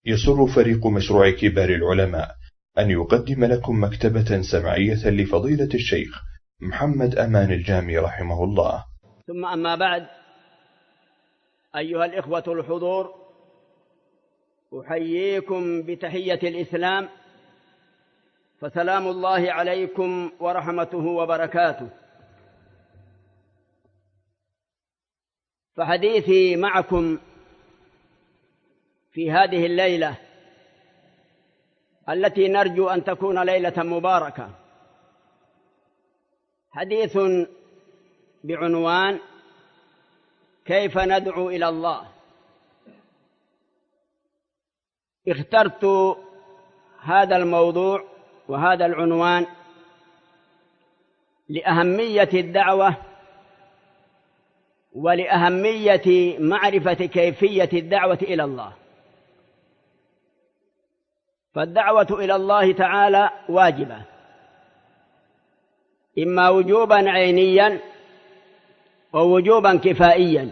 يسر فريق مشروع كبار العلماء أن يقدم لكم مكتبة سمعية لفضيلة الشيخ محمد أمان الجامي رحمه الله. ثم أما بعد، أيها الإخوة الحضور، أحييكم بتحية الإسلام، فسلام الله عليكم ورحمته وبركاته. فحديثي معكم في هذه الليلة التي نرجو أن تكون ليلة مباركة حديث بعنوان كيف ندعو إلى الله. اخترت هذا الموضوع وهذا العنوان لأهمية الدعوة ولأهمية معرفة كيفية الدعوة إلى الله. فالدعوة إلى الله تعالى واجبة، إما وجوبا عينيا ووجوبا كفائيا.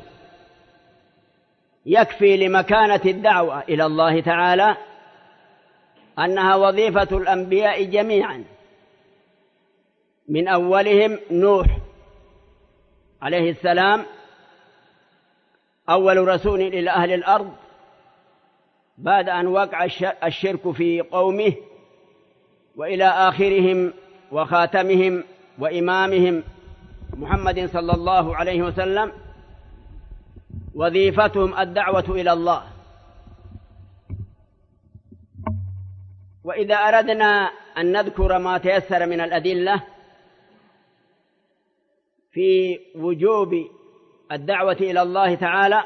يكفي لمكانة الدعوة إلى الله تعالى أنها وظيفة الأنبياء جميعا، من أولهم نوح عليه السلام، أول رسول إلى أهل الأرض بعد أن وقع الشرك في قومه، وإلى آخرهم وخاتمهم وإمامهم محمد صلى الله عليه وسلم، وظيفتهم الدعوة إلى الله. وإذا أردنا أن نذكر ما تيسر من الأدلة في وجوب الدعوة إلى الله تعالى،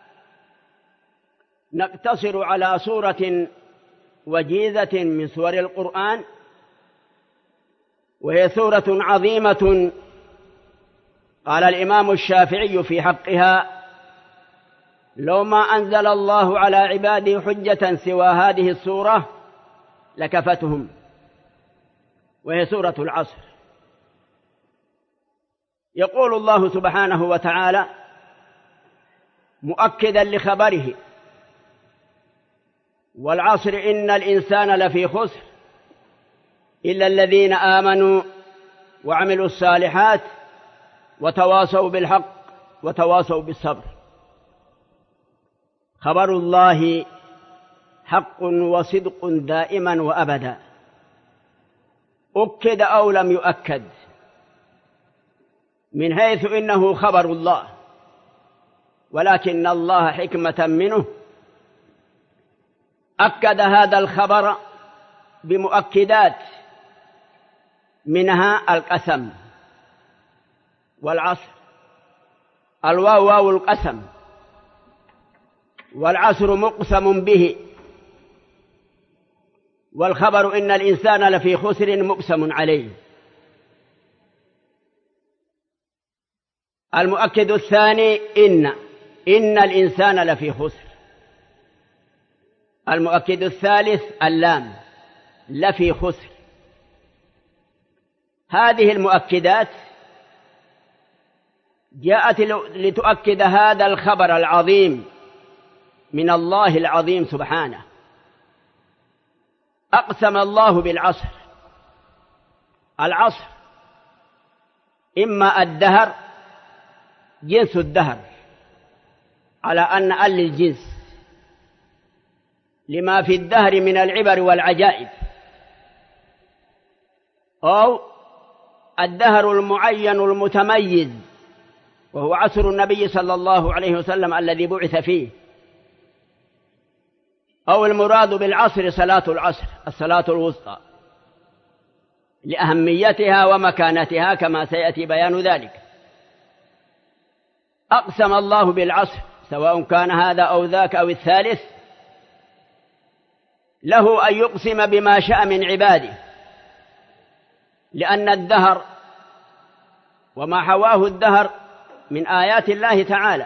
نقتصر على سورة وجيزة من سور القرآن، وهي سورة عظيمة قال الإمام الشافعي في حقها: لو ما أنزل الله على عباده حجة سوى هذه السورة لكفتهم، وهي سورة العصر. يقول الله سبحانه وتعالى مؤكدا لخبره: والعصر إن الإنسان لفي خسر إلا الذين آمنوا وعملوا الصالحات وتواصوا بالحق وتواصوا بالصبر. خبر الله حق وصدق دائما وأبدا، أكد أو لم يؤكد، من حيث إنه خبر الله، ولكن الله حكمة منه أكد هذا الخبر بمؤكدات، منها القسم والعصر. الواو واو القسم، والعصر مقسم به، والخبر إن الإنسان لفي خسر مقسم عليه. المؤكد الثاني إن الإنسان لفي خسر. المؤكد الثالث اللام لفي خسر. هذه المؤكدات جاءت لتؤكد هذا الخبر العظيم من الله العظيم سبحانه. أقسم الله بالعصر. العصر إما الدهر، جنس الدهر، على أن للجنس لما في الدهر من العبر والعجائب، أو الدهر المعين المتميز، وهو عصر النبي صلى الله عليه وسلم الذي بعث فيه، أو المراد بالعصر صلاة العصر، الصلاة الوسطى، لأهميتها ومكانتها كما سيأتي بيان ذلك. أقسم الله بالعصر، سواء كان هذا أو ذاك أو الثالث، له أن يقسم بما شاء من عباده، لأن الدهر وما حواه الدهر من آيات الله تعالى.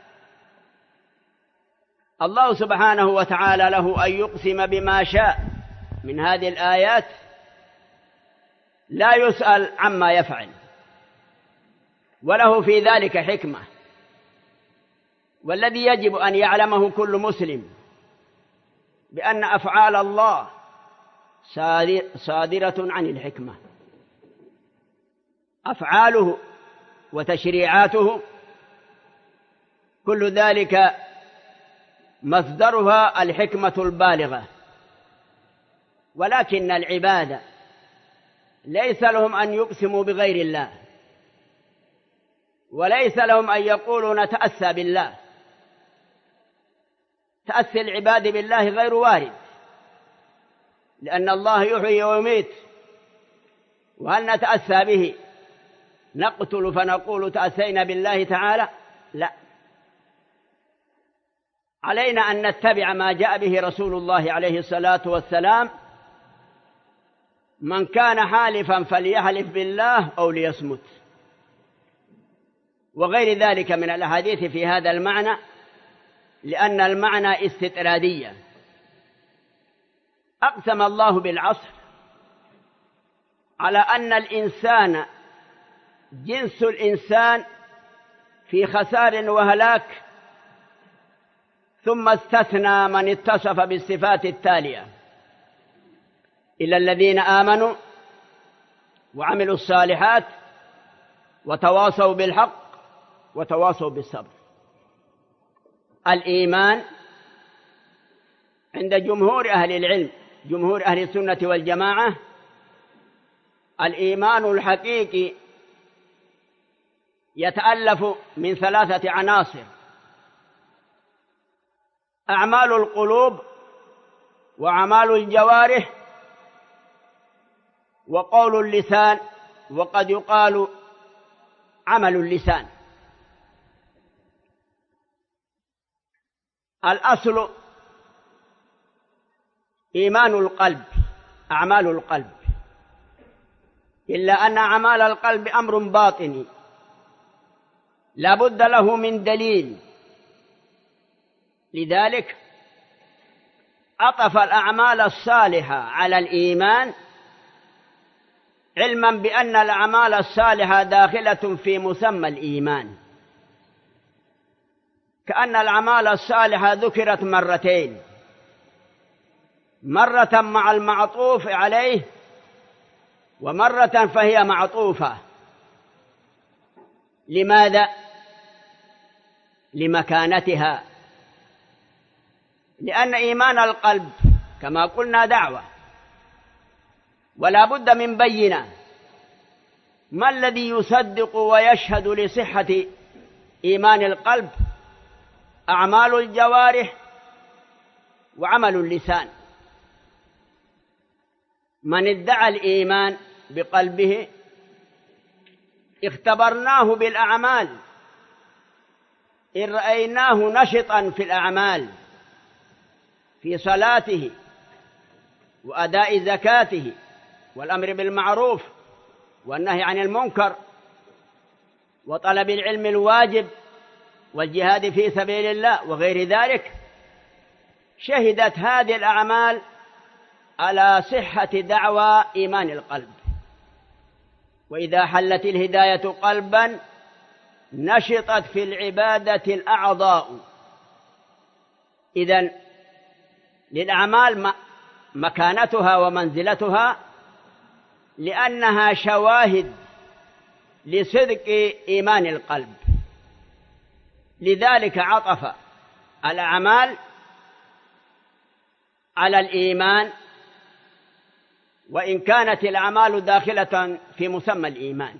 الله سبحانه وتعالى له أن يقسم بما شاء من هذه الآيات، لا يسأل عما يفعل، وله في ذلك حكمة. والذي يجب أن يعلمه كل مسلم بأن أفعال الله صادرة عن الحكمة، أفعاله وتشريعاته كل ذلك مصدرها الحكمة البالغة. ولكن العباد ليس لهم أن يقسموا بغير الله، وليس لهم أن يقولوا نتأسى بالله. تأسي العباد بالله غير وارد، لأن الله يحيي ويميت، وهل نتأسى به؟ نقتل فنقول تأسينا بالله تعالى؟ لا، علينا أن نتبع ما جاء به رسول الله عليه الصلاة والسلام. من كان حالفا فليحلف بالله أو ليصمت، وغير ذلك من الأحاديث في هذا المعنى، لأن المعنى استطرادية. أقسم الله بالعصر على أن الإنسان جنس الإنسان في خسار وهلاك، ثم استثنى من اتصف بالصفات التالية: إلا الذين آمنوا وعملوا الصالحات وتواصوا بالحق وتواصوا بالصبر. الإيمان عند جمهور أهل العلم، جمهور أهل السنة والجماعة، الإيمان الحقيقي يتألف من 3 عناصر: أعمال القلوب، وأعمال الجوارح، وقول اللسان، وقد يقال عمل اللسان. الأصل إيمان القلب، أعمال القلب، إلا أن أعمال القلب أمر باطني لا بد له من دليل. لذلك عطف الأعمال الصالحة على الإيمان، علما بأن الأعمال الصالحة داخلة في مسمى الإيمان، كأن الأعمال الصالحة ذكرت مرتين، مرة مع المعطوف عليه، ومرة فهي معطوفة. لماذا؟ لمكانتها، لأن إيمان القلب كما قلنا دعوة، ولا بد من بينة. ما الذي يصدق ويشهد لصحة إيمان القلب؟ أعمال الجوارح وعمل اللسان. من ادعى الإيمان بقلبه اختبرناه بالأعمال، إن رأيناه نشطا في الأعمال، في صلاته وأداء زكاته والأمر بالمعروف والنهي عن المنكر وطلب العلم الواجب والجهاد في سبيل الله وغير ذلك، شهدت هذه الأعمال على صحة دعوى إيمان القلب. وإذا حلت الهداية قلبا نشطت في العبادة الأعضاء. إذن للأعمال مكانتها ومنزلتها، لأنها شواهد لصدق إيمان القلب. لذلك عطف الأعمال على الإيمان، وإن كانت الأعمال داخلة في مسمى الإيمان.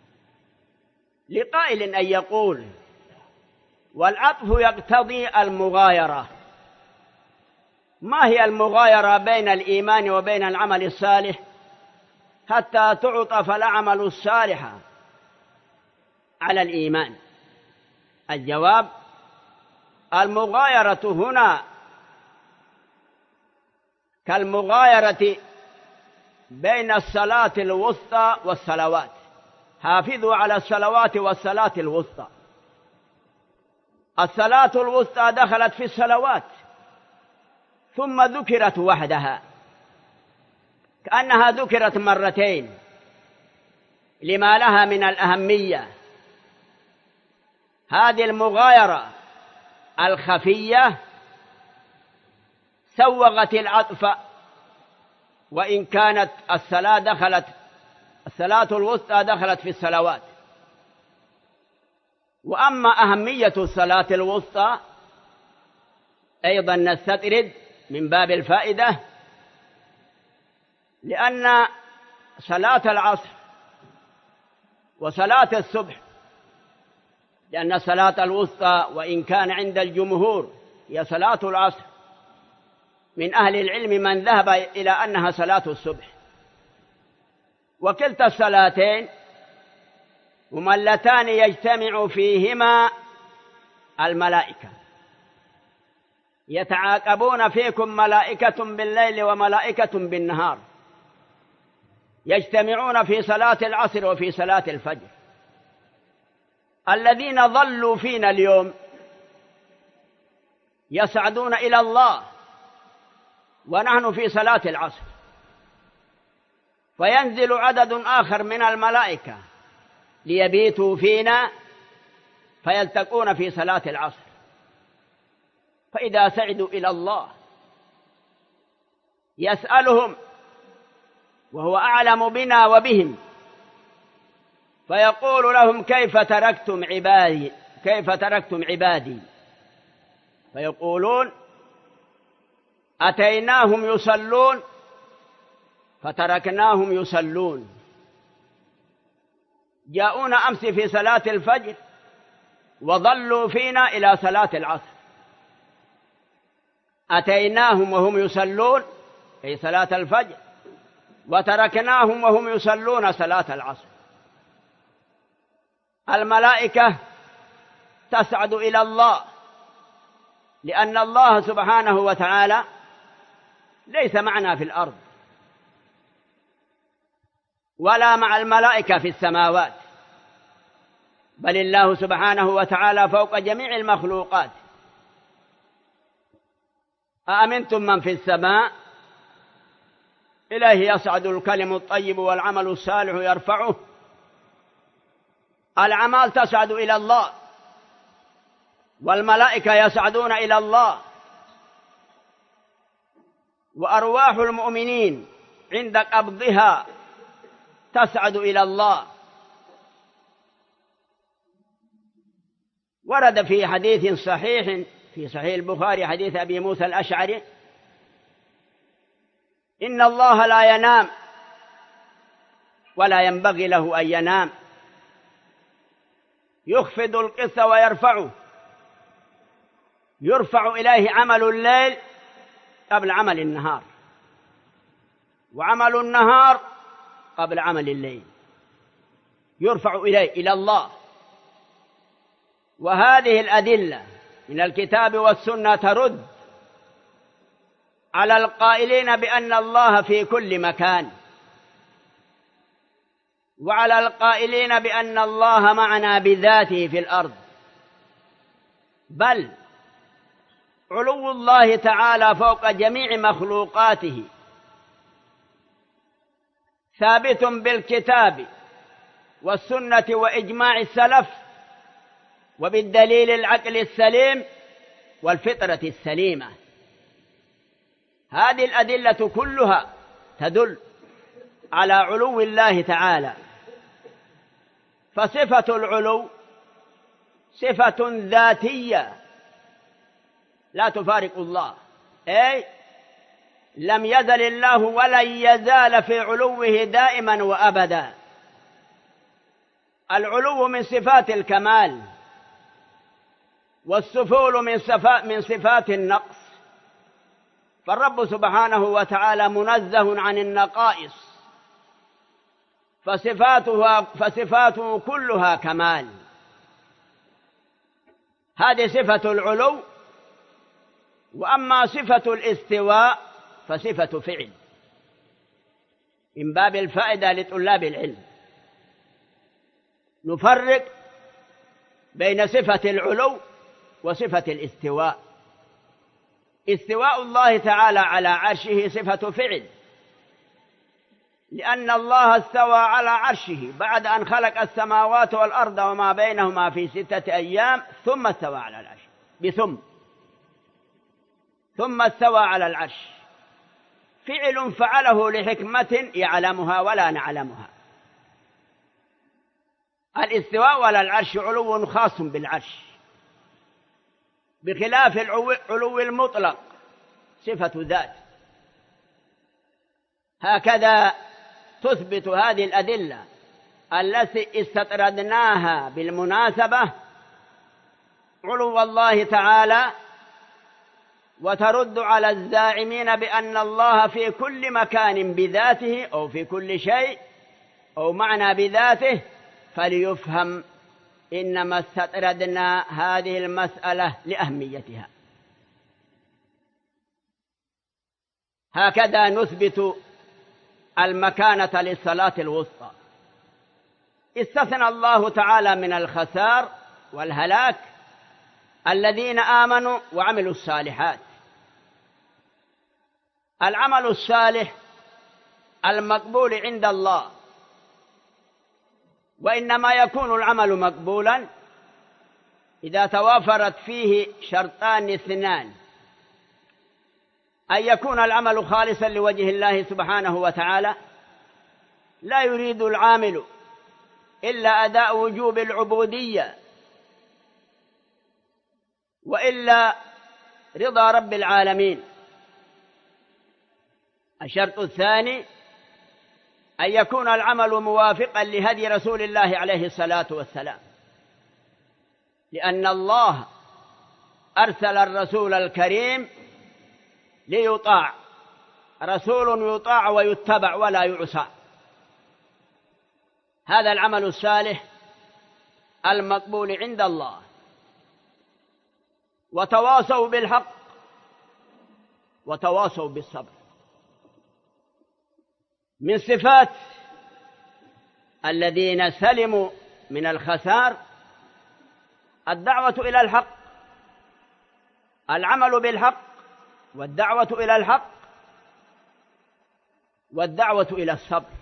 لقائل أن يقول: والعطف يقتضي المغايرة. ما هي المغايرة بين الإيمان وبين العمل الصالح حتى تعطف الأعمال الصالحة على الإيمان؟ الجواب: المغايرة هنا كالمغايرة بين الصلاة الوسطى والصلوات. حافظوا على الصلوات والصلاة الوسطى. الصلاة الوسطى دخلت في الصلوات ثم ذكرت وحدها، كأنها ذكرت مرتين لما لها من الأهمية. هذه المغايرة الخفية سوغت العطف، وإن كانت الصلاة الوسطى دخلت في الصلوات. وأما أهمية الصلاة الوسطى أيضا نستطرد من باب الفائدة، لأن صلاة العصر وصلاة الصبح، لأن الصلاة الوسطى وإن كان عند الجمهور هي صلاة العصر، من أهل العلم من ذهب إلى أنها صلاة الصبح. وكلتا الصلاتين هما اللتان يجتمع فيهما الملائكة، يتعاقبون فيكم ملائكة بالليل وملائكة بالنهار، يجتمعون في صلاة العصر وفي صلاة الفجر. الذين ضلوا فينا اليوم يصعدون إلى الله ونحن في صلاة العصر، فينزل عدد آخر من الملائكة ليبيتوا فينا فيلتقون في صلاة العصر. فإذا سعدوا إلى الله يسألهم وهو أعلم بنا وبهم، فيقول لهم كيف تركتم عبادي، فيقولون أتيناهم يصلون فتركناهم يصلون، جاءونا أمس في صلاة الفجر وظلوا فينا إلى صلاة العصر، أتيناهم وهم يصلون في صلاة الفجر وتركناهم وهم يصلون صلاة العصر. الملائكة تصعد إلى الله، لأن الله سبحانه وتعالى ليس معنا في الأرض ولا مع الملائكة في السماوات، بل الله سبحانه وتعالى فوق جميع المخلوقات. أأمنتم من في السماء إليه يصعد الكلم الطيب والعمل الصالح يرفعه. الأعمال تصعد إلى الله والملائكة يصعدون إلى الله، وأرواح المؤمنين عند قبضها تصعد إلى الله. ورد في حديث صحيح في صحيح البخاري حديث أبي موسى الأشعري: إن الله لا ينام ولا ينبغي له أن ينام، يخفض القسط ويرفعه، يرفع إليه عمل الليل قبل عمل النهار، وعمل النهار قبل عمل الليل، يرفع إليه إلى الله. وهذه الأدلة من الكتاب والسنة ترد على القائلين بأن الله في كل مكان، وعلى القائلين بأن الله معنا بذاته في الأرض. بل علو الله تعالى فوق جميع مخلوقاته ثابت بالكتاب والسنة وإجماع السلف وبالدليل العقل السليم والفطرة السليمة. هذه الأدلة كلها تدل على علو الله تعالى. فصفة العلو صفة ذاتية لا تفارق الله، أي لم يزل الله ولن يزال في علوه دائما وأبدا. العلو من صفات الكمال، والسفول من صفات النقص، فالرب سبحانه وتعالى منزه عن النقائص، فصفاته كلها كمال. هذه صفة العلو. وأما صفة الاستواء فصفة فعل، من باب الفائدة لطلاب العلم. نفرق بين صفة العلو وصفة الاستواء. استواء الله تعالى على عرشه صفة فعل، لأن الله استوى على عرشه بعد أن خلق السماوات والأرض وما بينهما في 6 أيام ثم استوى على العرش ثم استوى على العرش، فعل فعله لحكمة يعلمها ولا نعلمها. الاستواء على العرش علو خاص بالعرش، بخلاف العلو المطلق صفة ذات. هكذا تثبت هذه الأدلة التي استطردناها بالمناسبة علو الله تعالى، وترد على الزاعمين بأن الله في كل مكان بذاته أو في كل شيء أو معنى بذاته، فليفهم إنما استطردنا هذه المسألة لأهميتها. هكذا نثبت المكانة للصلاة الوسطى. استثنى الله تعالى من الخسار والهلاك الذين آمنوا وعملوا الصالحات. العمل الصالح المقبول عند الله، وإنما يكون العمل مقبولا إذا توافرت فيه شرطان اثنان: أن يكون العمل خالصا لوجه الله سبحانه وتعالى، لا يريد العامل إلا أداء وجوب العبودية وإلا رضا رب العالمين. الشرط الثاني أن يكون العمل موافقا لهدي رسول الله عليه الصلاة والسلام، لأن الله أرسل الرسول الكريم ليطاع، رسول يطاع ويتبع ولا يعصى. هذا العمل الصالح المقبول عند الله. وتواصوا بالحق وتواصوا بالصبر. من صفات الذين سلموا من الخسار الدعوة إلى الحق، العمل بالحق، والدعوة إلى الحق، والدعوة إلى الصبر.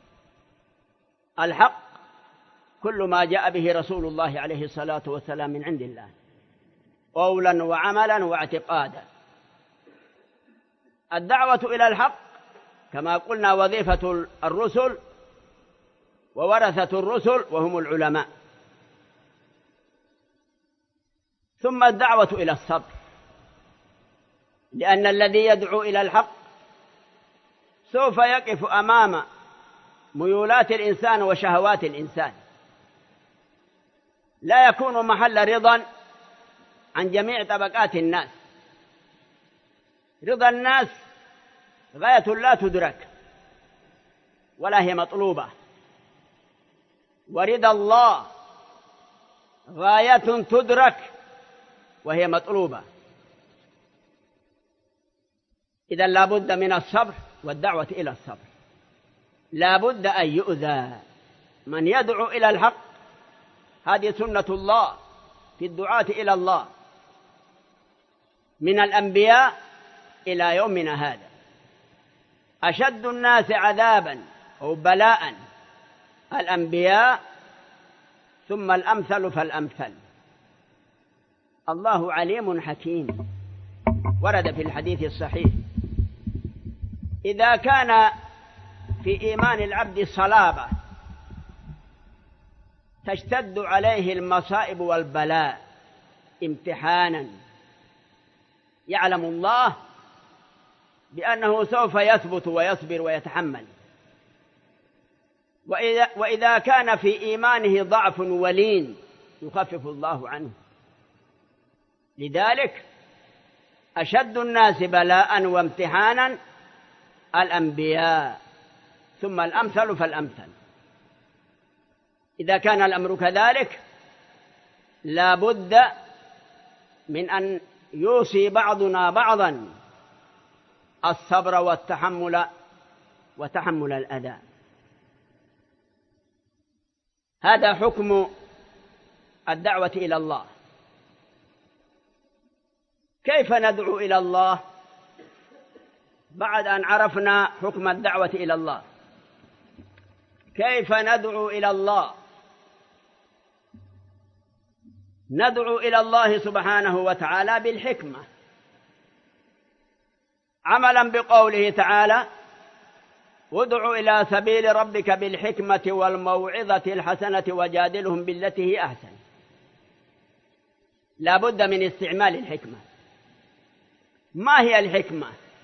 الحق كل ما جاء به رسول الله عليه الصلاة والسلام من عند الله، قولا وعملا واعتقادا. الدعوة إلى الحق كما قلنا وظيفة الرسل وورثة الرسل وهم العلماء. ثم الدعوة إلى الصبر، لأن الذي يدعو إلى الحق سوف يقف أمام ميولات الإنسان وشهوات الإنسان، لا يكون محل رضا عن جميع طبقات الناس. رضا الناس غاية لا تدرك ولا هي مطلوبة، ورضا الله غاية تدرك وهي مطلوبة. إذا لا بد من الصبر والدعوة إلى الصبر. لا بد أن يؤذى من يدعو إلى الحق، هذه سنة الله في الدعاة إلى الله من الأنبياء إلى يومنا هذا. أشد الناس عذابا أو بلاء الأنبياء، ثم الأمثل فالأمثل. الله عليم حكيم. ورد في الحديث الصحيح: إذا كان في إيمان العبد صلابة تشتد عليه المصائب والبلاء امتحانا، يعلم الله بأنه سوف يثبت ويصبر ويتحمل. وإذا كان في إيمانه ضعف ولين يخفف الله عنه. لذلك أشد الناس بلاء وامتحانا الأنبياء، ثم الأمثل فالأمثل. إذا كان الأمر كذلك لا بد من أن يوصي بعضنا بعضا الصبر وتحمل الأذى. هذا حكم الدعوة إلى الله. كيف ندعو إلى الله بعد أن عرفنا حكم الدعوة إلى الله؟ كيف ندعو إلى الله؟ ندعو إلى الله سبحانه وتعالى بالحكمة، عملا بقوله تعالى: ادع إلى سبيل ربك بالحكمة والموعظة الحسنة وجادلهم بالتي هي أحسن. لا بد من استعمال الحكمة. ما هي الحكمة؟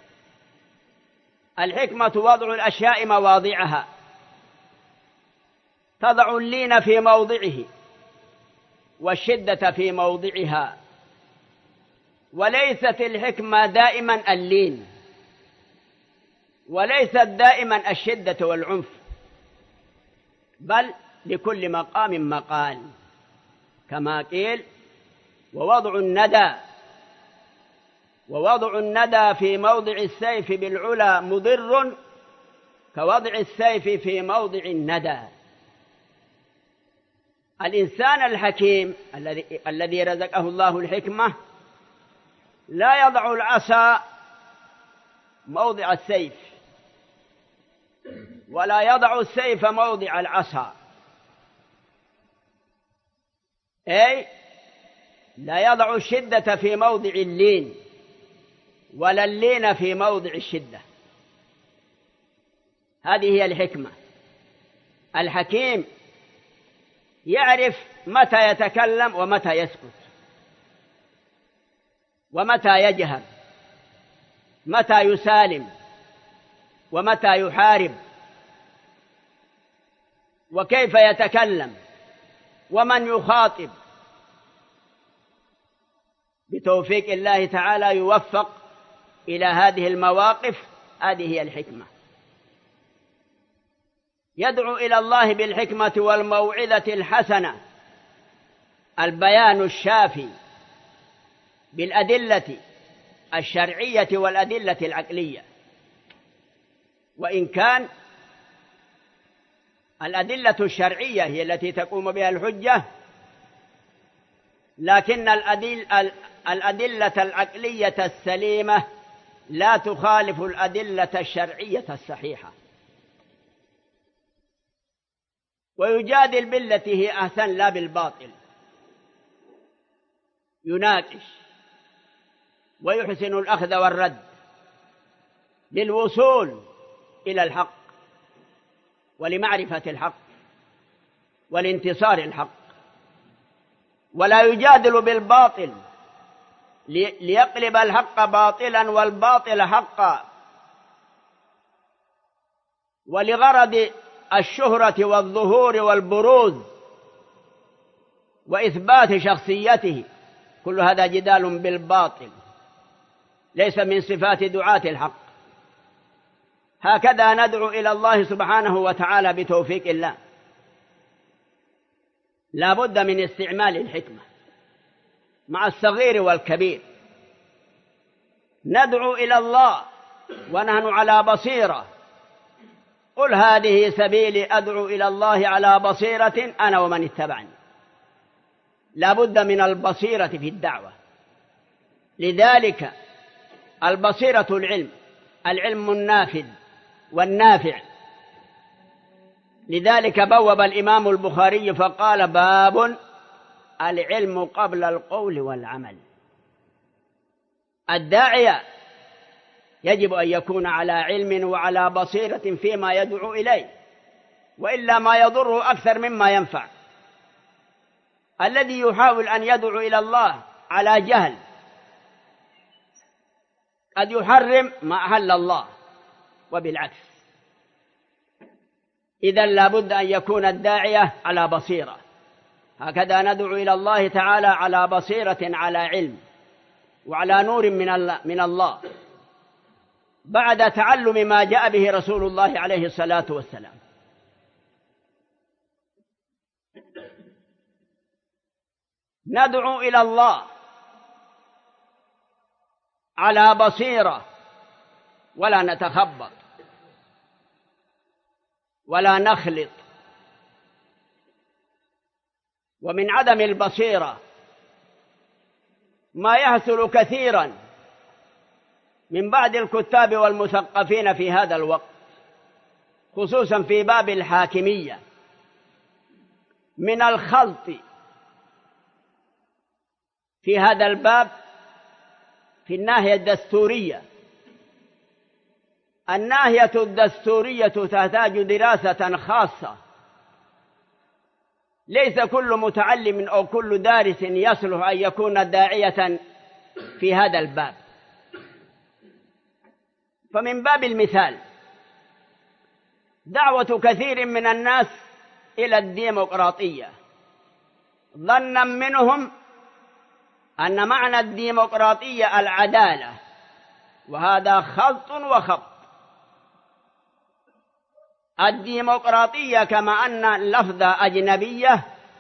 الحكمة وضع الأشياء مواضعها، تضع اللين في موضعه والشدة في موضعها، وليست الحكمة دائما اللين، وليست دائما الشدة والعنف، بل لكل مقام مقال، كما قيل: ووضع الندى في موضع السيف بالعلا مضر كوضع السيف في موضع الندى. الإنسان الحكيم الذي رزقه الله الحكمة لا يضع العصا موضع السيف، ولا يضع السيف موضع العصا، أي لا يضع الشدة في موضع اللين، ولا اللين في موضع الشدة. هذه هي الحكمة. الحكيم يعرف متى يتكلم ومتى يسكت، ومتى يجهر، متى يسالم ومتى يحارب، وكيف يتكلم ومن يخاطب. بتوفيق الله تعالى يوفق إلى هذه المواقف. هذه هي الحكمة. يدعو إلى الله بالحكمة والموعظة الحسنة، البيان الشافي بالأدلة الشرعية والأدلة العقلية. وإن كان الأدلة الشرعية هي التي تقوم بها الحجة، لكن الأدلة العقلية السليمة لا تخالف الأدلة الشرعية الصحيحة. ويجادل بالتي هي أحسن لا بالباطل، يناقش ويحسن الأخذ والرد للوصول إلى الحق ولمعرفة الحق والانتصار الحق. ولا يجادل بالباطل ليقلب الحق باطلا والباطل حقا، ولغرض الشهرة والظهور والبروز وإثبات شخصيته. كل هذا جدال بالباطل، ليس من صفات دعاة الحق. هكذا ندعو إلى الله سبحانه وتعالى بتوفيق الله. لا بد من استعمال الحكمة مع الصغير والكبير. ندعو إلى الله ونحن على بصيرة. قل هذه سبيلي أدعو إلى الله على بصيرة أنا ومن اتبعني. لا بد من البصيرة في الدعوة. لذلك البصيرة العلم النافذ والنافع. لذلك بوب الإمام البخاري فقال: باب العلم قبل القول والعمل. الداعية يجب أن يكون على علم وعلى بصيرة فيما يدعو إليه، وإلا ما يضره أكثر مما ينفع. الذي يحاول أن يدعو إلى الله على جهل قد يحرم ما أحل الله، وبالعكس. إذن لا بد أن يكون الداعية على بصيرة. هكذا ندعو إلى الله تعالى على بصيرة، على علم وعلى نور من الله، بعد تعلم ما جاء به رسول الله عليه الصلاة والسلام. ندعو إلى الله على بصيرة، ولا نتخبط ولا نخلط. ومن عدم البصيرة ما يحصل كثيرا من بعض الكتاب والمثقفين في هذا الوقت، خصوصا في باب الحاكمية، من الخلط في هذا الباب في الناحية الدستورية الناحية الدستورية تحتاج دراسة خاصة. ليس كل متعلم أو كل دارس يصلح أن يكون داعية في هذا الباب. فمن باب المثال دعوة كثير من الناس إلى الديمقراطية ظنا منهم أن معنى الديمقراطية العدالة، وهذا خلط وخبط. الديمقراطية كما أن اللفظ أجنبية،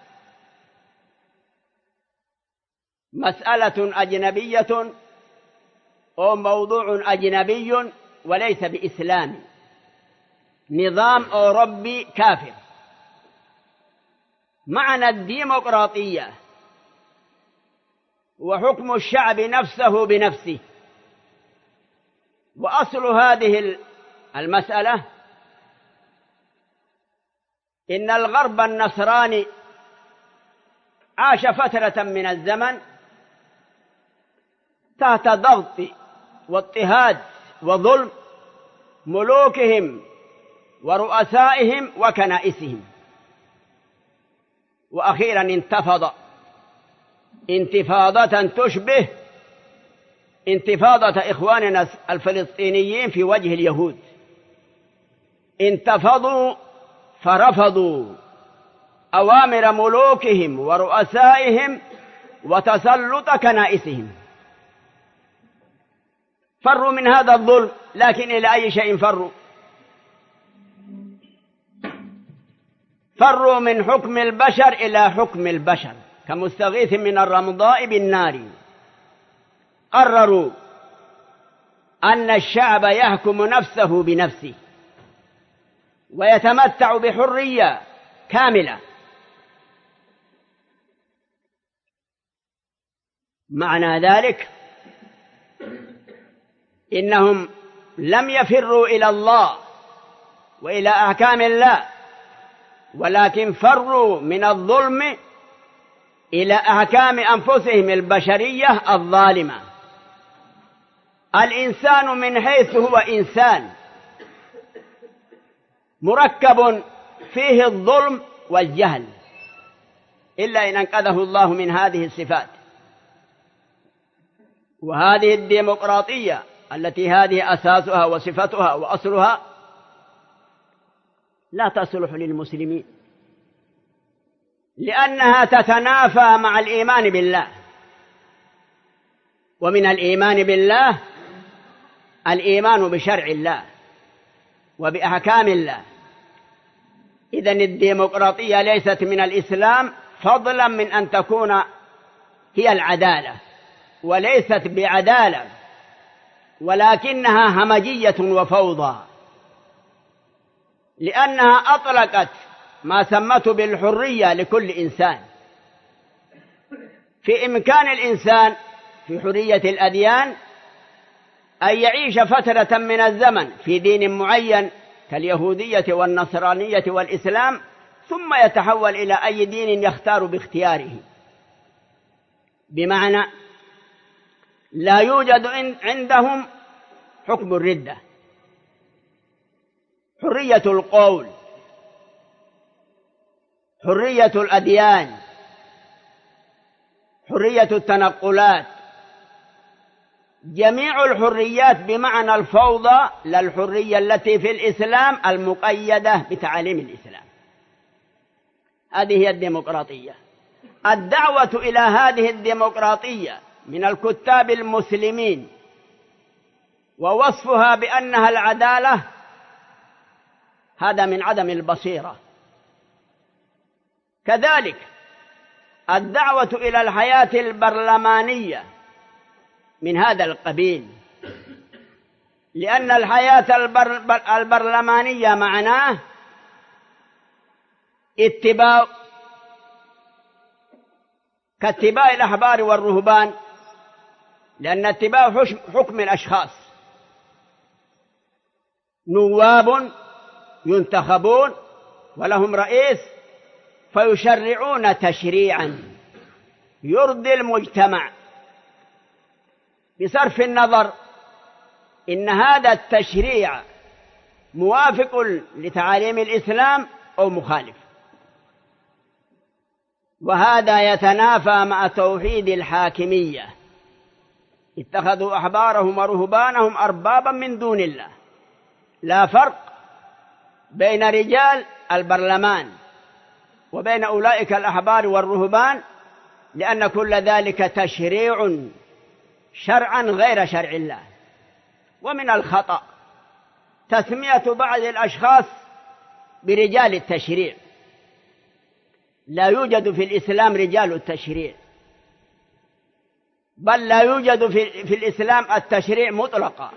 مسألة أجنبية أو موضوع أجنبي وليس بإسلامي، نظام أوروبي كافر. معنى الديمقراطية وحكم الشعب نفسه بنفسه. وأصل هذه المسألة إن الغرب النصراني عاش فترة من الزمن تحت ضغط واضطهاد وظلم ملوكهم ورؤسائهم وكنائسهم، وأخيرا انتفض انتفاضة تشبه انتفاضة إخواننا الفلسطينيين في وجه اليهود. انتفضوا فرفضوا أوامر ملوكهم ورؤسائهم وتسلط كنائسهم، فروا من هذا الظلم. لكن إلى أي شيء فروا؟ فروا من حكم البشر إلى حكم البشر، كمستغيث من الرمضاء بالنار. قرروا أن الشعب يحكم نفسه بنفسه ويتمتع بحرية كاملة. معنى ذلك إنهم لم يفروا إلى الله وإلى أحكام الله، ولكن فروا من الظلم إلى أحكام أنفسهم البشرية الظالمة. الإنسان من حيث هو إنسان مركب فيه الظلم والجهل، إلا إن أنقذه الله من هذه الصفات. وهذه الديمقراطية التي هذه أساسها وصفتها وأصلها لا تصلح للمسلمين، لأنها تتنافى مع الإيمان بالله. ومن الإيمان بالله الإيمان بشرع الله وبأحكام الله. إذن الديمقراطية ليست من الإسلام، فضلا من أن تكون هي العدالة، وليست بعدالة، ولكنها همجية وفوضى، لأنها أطلقت ما سمته بالحرية لكل إنسان. في إمكان الإنسان في حرية الأديان أن يعيش فترة من الزمن في دين معين كاليهودية والنصرانية والإسلام، ثم يتحول إلى أي دين يختار باختياره. بمعنى لا يوجد عندهم حكم الردة، حرية القول، حرية الأديان، حرية التنقلات، جميع الحريات بمعنى الفوضى، لا الحرية التي في الإسلام المقيدة بتعاليم الإسلام. هذه هي الديمقراطية. الدعوة إلى هذه الديمقراطية من الكتاب المسلمين ووصفها بأنها العدالة، هذا من عدم البصيرة. كذلك الدعوة إلى الحياة البرلمانية من هذا القبيل، لأن الحياة البرلمانية معناه اتباع كاتباع الأحبار والرهبان، لأن اتباع حكم الأشخاص، نواب ينتخبون ولهم رئيس فيشرعون تشريعا يرضي المجتمع، بصرف النظر إن هذا التشريع موافق لتعاليم الإسلام أو مخالف. وهذا يتنافى مع توحيد الحاكمية. اتخذوا أحبارهم ورهبانهم أربابا من دون الله. لا فرق بين رجال البرلمان وبين أولئك الأحبار والرهبان، لأن كل ذلك تشريع شرعا غير شرع الله. ومن الخطأ تسمية بعض الأشخاص برجال التشريع. لا يوجد في الإسلام رجال التشريع، بل لا يوجد في الإسلام التشريع مطلقا.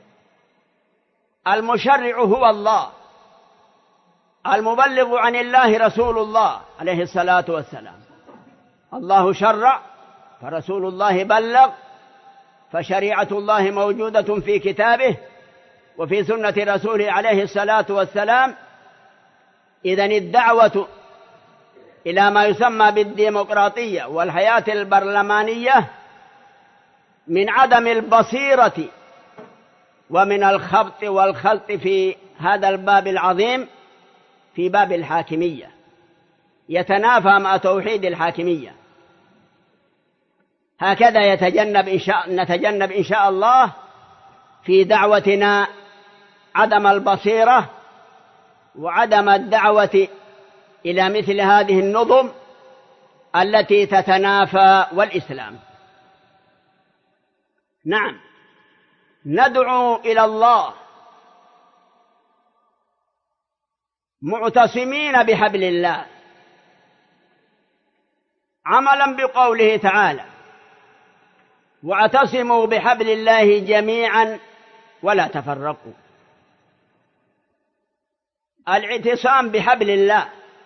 المشرع هو الله، المبلغ عن الله رسول الله عليه الصلاة والسلام. الله شرع فرسول الله بلغ، فشريعة الله موجودة في كتابه وفي سنة رسوله عليه الصلاة والسلام. إذن الدعوة إلى ما يسمى بالديمقراطية والحياة البرلمانية من عدم البصيرة ومن الخبط والخلط في هذا الباب العظيم، في باب الحاكمية، يتنافى مع توحيد الحاكمية. هكذا نتجنب إن شاء الله في دعوتنا عدم البصيرة وعدم الدعوة إلى مثل هذه النظم التي تتنافى والإسلام. نعم، ندعو إلى الله معتصمين بحبل الله، عملا بقوله تعالى: واعتصموا بحبل الله جميعا ولا تفرقوا. الاعتصام بحبل الله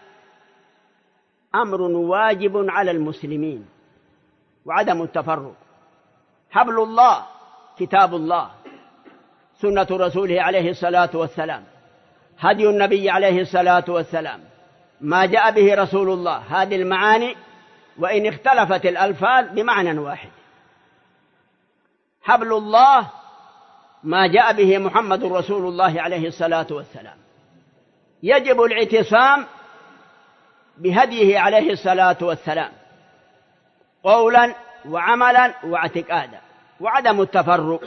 أمر واجب على المسلمين، وعدم التفرق. حبل الله كتاب الله، سنة رسوله عليه الصلاة والسلام، هدي النبي عليه الصلاة والسلام، ما جاء به رسول الله. هذه المعاني وإن اختلفت الألفاظ بمعنى واحد. حبل الله ما جاء به محمد رسول الله عليه الصلاة والسلام. يجب الاعتصام بهديه عليه الصلاة والسلام قولا وعملا واعتقادا، وعدم التفرق.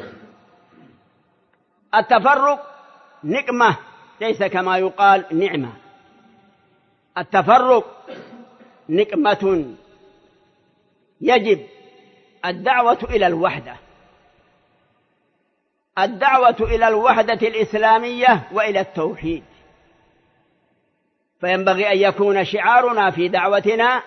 التفرق نقمة ليس كما يقال نعمة. التفرق نقمة. يجب الدعوة إلى الوحدة، الدعوة إلى الوحدة الإسلامية وإلى التوحيد. فينبغي أن يكون شعارنا في دعوتنا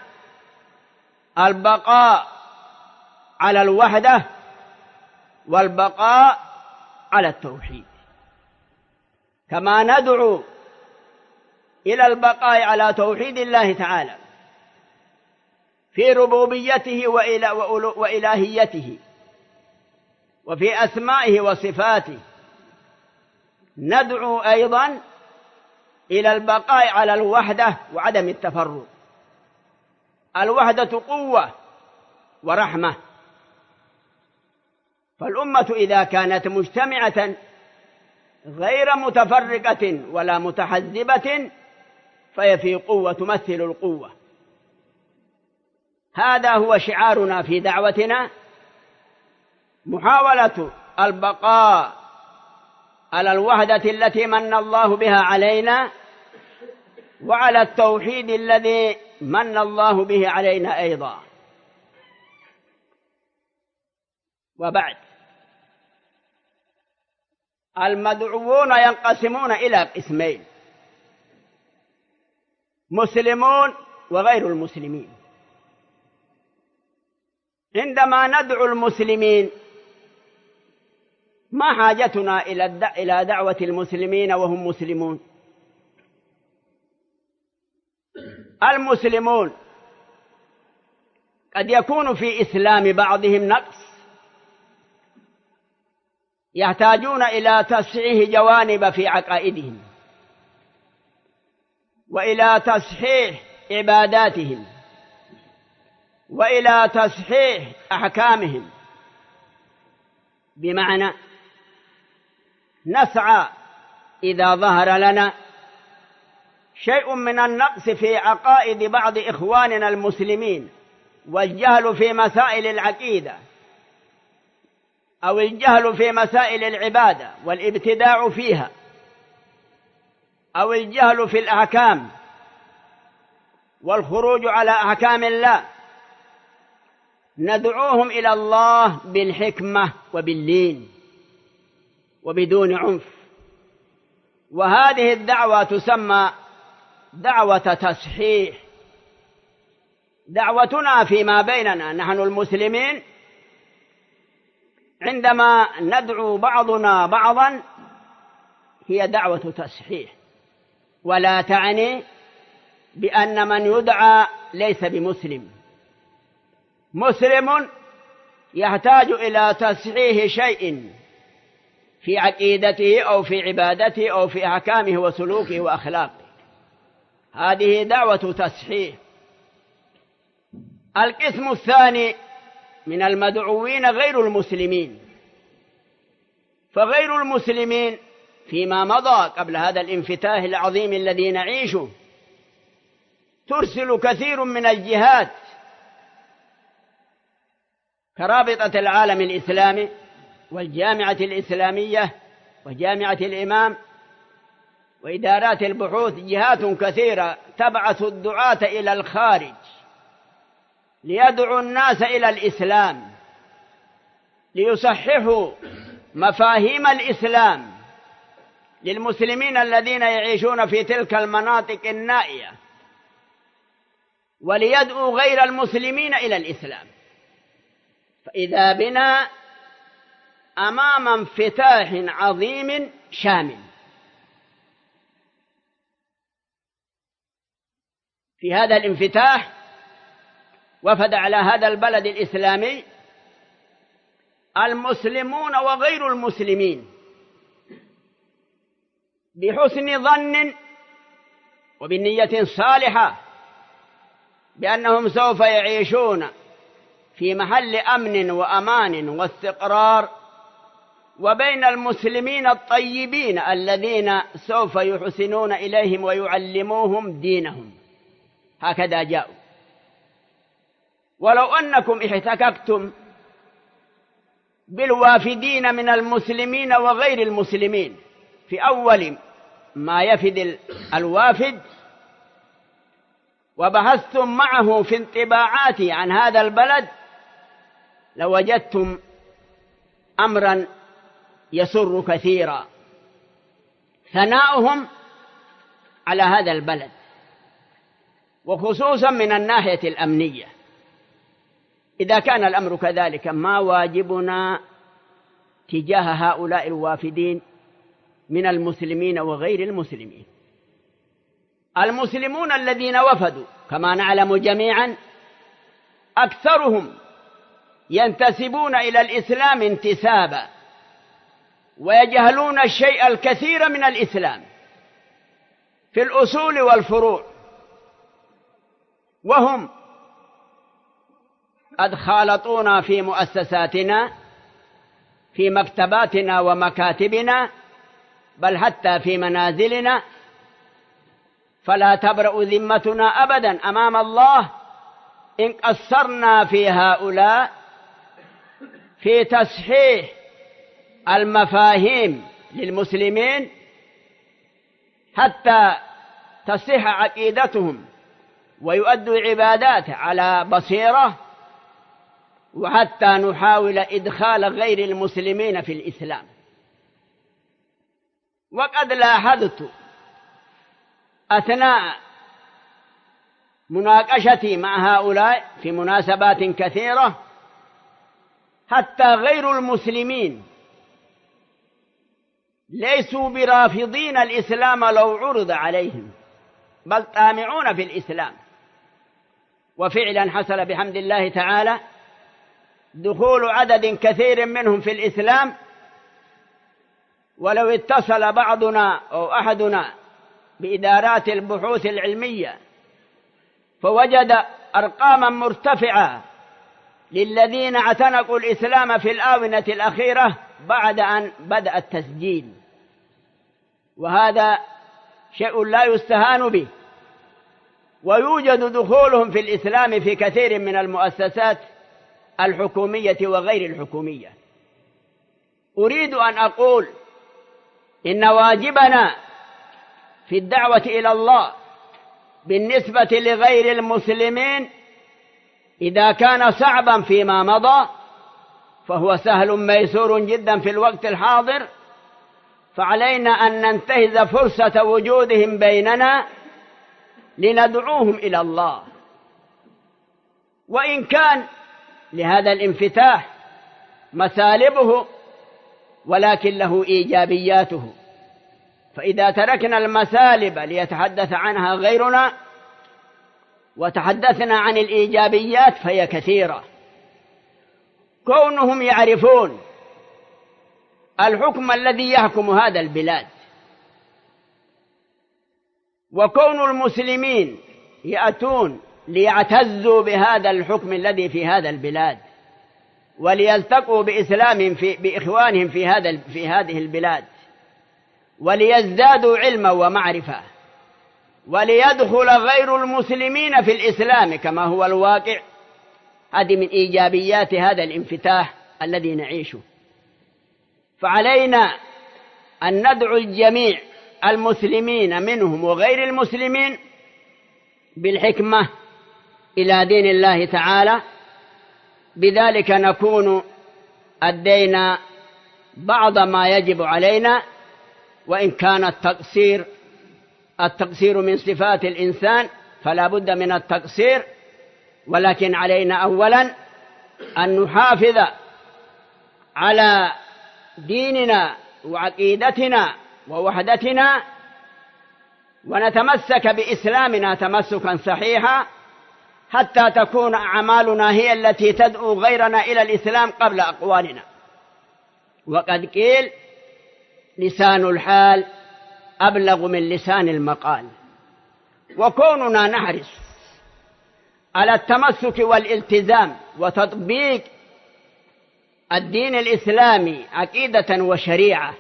البقاء على الوحدة والبقاء على التوحيد، كما ندعو إلى البقاء على توحيد الله تعالى في ربوبيته وإلهيته وفي أسمائه وصفاته. ندعو أيضا إلى البقاء على الوحدة وعدم التفرق. الوحدة قوة ورحمة، فالأمة إذا كانت مجتمعة غير متفرقة ولا متحزبة فهي في قوة تمثل القوة. هذا هو شعارنا في دعوتنا، محاولة البقاء على الوحدة التي من الله بها علينا، وعلى التوحيد الذي من الله به علينا أيضا. وبعد، المدعوون ينقسمون إلى قسمين: مسلمون وغير المسلمين. عندما ندعو المسلمين ما حاجتنا إلى دعوة المسلمين وهم مسلمون؟ المسلمون قد يكون في إسلام بعضهم نقص، يحتاجون إلى تصحيح جوانب في عقائدهم، وإلى تصحيح عباداتهم، وإلى تصحيح أحكامهم. بمعنى نسعى إذا ظهر لنا شيء من النقص في عقائد بعض إخواننا المسلمين والجهل في مسائل العقيدة أو الجهل في مسائل العبادة والابتداع فيها أو الجهل في الأحكام والخروج على أحكام الله، ندعوهم إلى الله بالحكمة وباللين وبدون عنف. وهذه الدعوة تسمى دعوة تصحيح. دعوتنا فيما بيننا نحن المسلمين عندما ندعو بعضنا بعضا هي دعوة تصحيح، ولا تعني بأن من يدعى ليس بمسلم. مسلم يحتاج إلى تصحيح شيء في عقيدته أو في عبادته أو في أحكامه وسلوكه وأخلاقه، هذه دعوة تصحيح. القسم الثاني من المدعوين غير المسلمين، فغير المسلمين فيما مضى قبل هذا الانفتاح العظيم الذي نعيشه ترسل كثير من الجهات كرابطة العالم الإسلامي والجامعة الإسلامية وجامعة الإمام وإدارات البحوث، جهات كثيرة تبعث الدعاة إلى الخارج ليدعو الناس إلى الإسلام، ليصححوا مفاهيم الإسلام للمسلمين الذين يعيشون في تلك المناطق النائية، وليدعو غير المسلمين إلى الإسلام. فإذا بنا أمام انفتاح عظيم شامل. في هذا الانفتاح وفد على هذا البلد الإسلامي المسلمون وغير المسلمين بحسن ظن وبنية صالحة بأنهم سوف يعيشون في محل أمن وأمان واستقرار، وبين المسلمين الطيبين الذين سوف يحسنون إليهم ويعلموهم دينهم. هكذا جاءوا. ولو أنكم احتككتم بالوافدين من المسلمين وغير المسلمين في أول ما يفد الوافد وبحثتم معه في انطباعاته عن هذا البلد لوجدتم أمرا يسر كثيرا، ثناؤهم على هذا البلد وخصوصا من الناحية الأمنية. إذا كان الأمر كذلك ما واجبنا تجاه هؤلاء الوافدين من المسلمين وغير المسلمين؟ المسلمون الذين وفدوا كما نعلم جميعا أكثرهم ينتسبون إلى الإسلام انتسابا ويجهلون الشيء الكثير من الإسلام في الأصول والفروع، وهم قد خالطونا في مؤسساتنا في مكتباتنا ومكاتبنا بل حتى في منازلنا، فلا تبرأ ذمتنا أبدا أمام الله إن قصرنا في هؤلاء في تصحيح المفاهيم للمسلمين حتى تصح عقيدتهم ويؤدوا عبادات على بصيرة، وحتى نحاول إدخال غير المسلمين في الإسلام. وقد لاحظت أثناء مناقشتي مع هؤلاء في مناسبات كثيرة حتى غير المسلمين ليسوا برافضين الإسلام لو عرض عليهم، بل طامعون في الإسلام. وفعلا حصل بحمد الله تعالى دخول عدد كثير منهم في الإسلام، ولو اتصل بعضنا أو أحدنا بإدارات البحوث العلمية فوجد أرقاما مرتفعة للذين اعتنقوا الإسلام في الآونة الأخيرة بعد أن بدأ التسجيل. وهذا شيء لا يستهان به. ويوجد دخولهم في الإسلام في كثير من المؤسسات الحكومية وغير الحكومية. أريد أن أقول إن واجبنا في الدعوة إلى الله بالنسبة لغير المسلمين إذا كان صعبا فيما مضى فهو سهل ميسور جدا في الوقت الحاضر، فعلينا أن ننتهز فرصة وجودهم بيننا لندعوهم إلى الله. وإن كان لهذا الانفتاح مسالبه ولكن له إيجابياته، فإذا تركنا المسالب ليتحدث عنها غيرنا وتحدثنا عن الإيجابيات فهي كثيرة. كونهم يعرفون الحكم الذي يحكم هذا البلاد، وكون المسلمين يأتون ليعتزوا بهذا الحكم الذي في هذا البلاد وليلتقوا بإسلامهم بإخوانهم في هذه البلاد وليزدادوا علما ومعرفة وليدخل غير المسلمين في الإسلام كما هو الواقع، هذه من إيجابيات هذا الانفتاح الذي نعيشه. فعلينا أن ندعو الجميع المسلمين منهم وغير المسلمين بالحكمة إلى دين الله تعالى، بذلك نكون أدينا بعض ما يجب علينا. وإن كان التقصير من صفات الإنسان فلا بد من التقصير، ولكن علينا أولا أن نحافظ على ديننا وعقيدتنا ووحدتنا ونتمسك بإسلامنا تمسكا صحيحا حتى تكون أعمالنا هي التي تدعو غيرنا إلى الإسلام قبل أقوالنا. وقد قيل لسان الحال أبلغ من لسان المقال. وكوننا نحرص على التمسك والالتزام وتطبيق الدين الإسلامي عقيدة وشريعة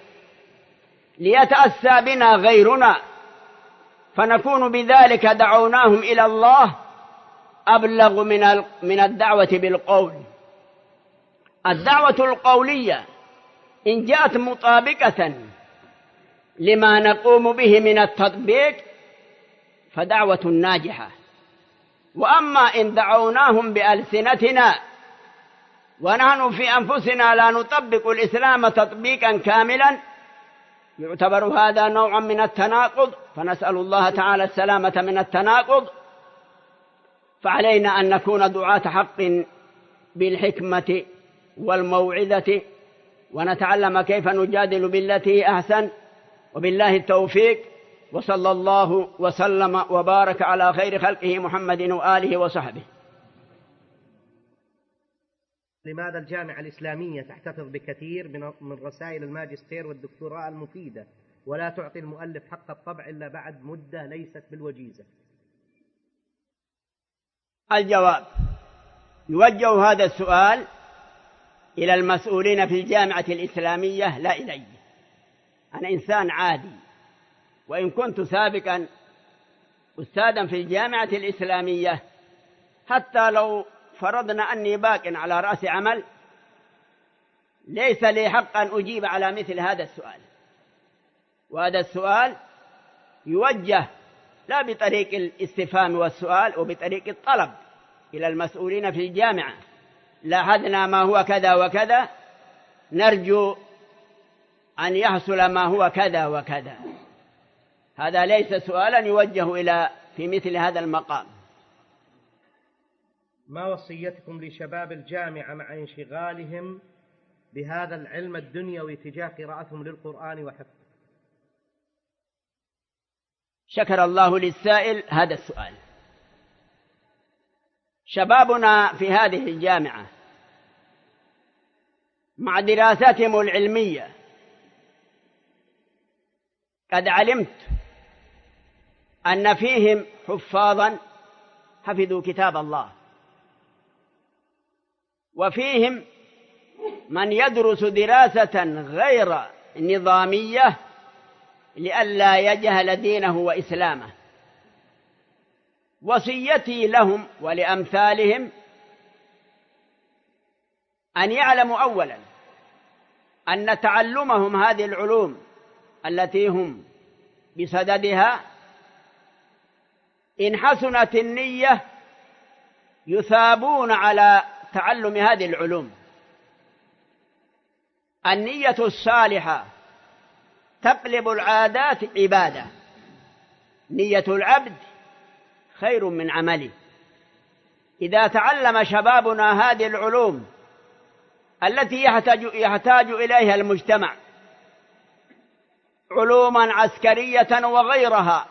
ليتأسى بنا غيرنا، فنكون بذلك دعوناهم إلى الله أبلغ من الدعوة بالقول. الدعوة القولية إن جاءت مطابقة لما نقوم به من التطبيق فدعوة ناجحة. وأما إن دعوناهم بألسنتنا ونحن في أنفسنا لا نطبق الإسلام تطبيقا كاملا يعتبر هذا نوعا من التناقض، فنسأل الله تعالى السلامة من التناقض. فعلينا أن نكون دعاة حق بالحكمة والموعظة ونتعلم كيف نجادل بالتي أحسن. وبالله التوفيق، وصلى الله وسلم وبارك على خير خلقه محمد وآله وصحبه. لماذا الجامعة الإسلامية تحتفظ بكثير من رسائل الماجستير والدكتوراه المفيدة ولا تعطي المؤلف حق الطبع إلا بعد مدة ليست بالوجيزة؟ الجواب: يوجه هذا السؤال إلى المسؤولين في الجامعة الإسلامية لا إلي. أنا إنسان عادي، وإن كنت سابقا أستاذا في الجامعة الإسلامية حتى لو فرضنا أني باق على رأس عمل ليس لي حق أن أجيب على مثل هذا السؤال. وهذا السؤال يوجه لا بطريق الاستفهام والسؤال وبطريق الطلب إلى المسؤولين في الجامعة. لاحظنا ما هو كذا وكذا، نرجو أن يحصل ما هو كذا وكذا. هذا ليس سؤالا يوجه إلى في مثل هذا المقام. ما وصيتكم لشباب الجامعة مع انشغالهم بهذا العلم الدنيوي تجاه قراءتهم للقرآن وحفظه؟ شكر الله للسائل هذا السؤال. شبابنا في هذه الجامعة مع دراستهم العلمية قد علمت أن فيهم حفاظا حفظوا كتاب الله، وفيهم من يدرس دراسة غير نظامية لئلا يجهل دينه وإسلامه. وصيتي لهم ولأمثالهم أن يعلموا أولا أن تعلمهم هذه العلوم التي هم بصددها إن حسنت النية يثابون على تعلم هذه العلوم. النية الصالحة تقلب العادات عبادة. نية العبد خير من عمله. إذا تعلم شبابنا هذه العلوم التي يحتاج إليها المجتمع، علوما عسكرية وغيرها،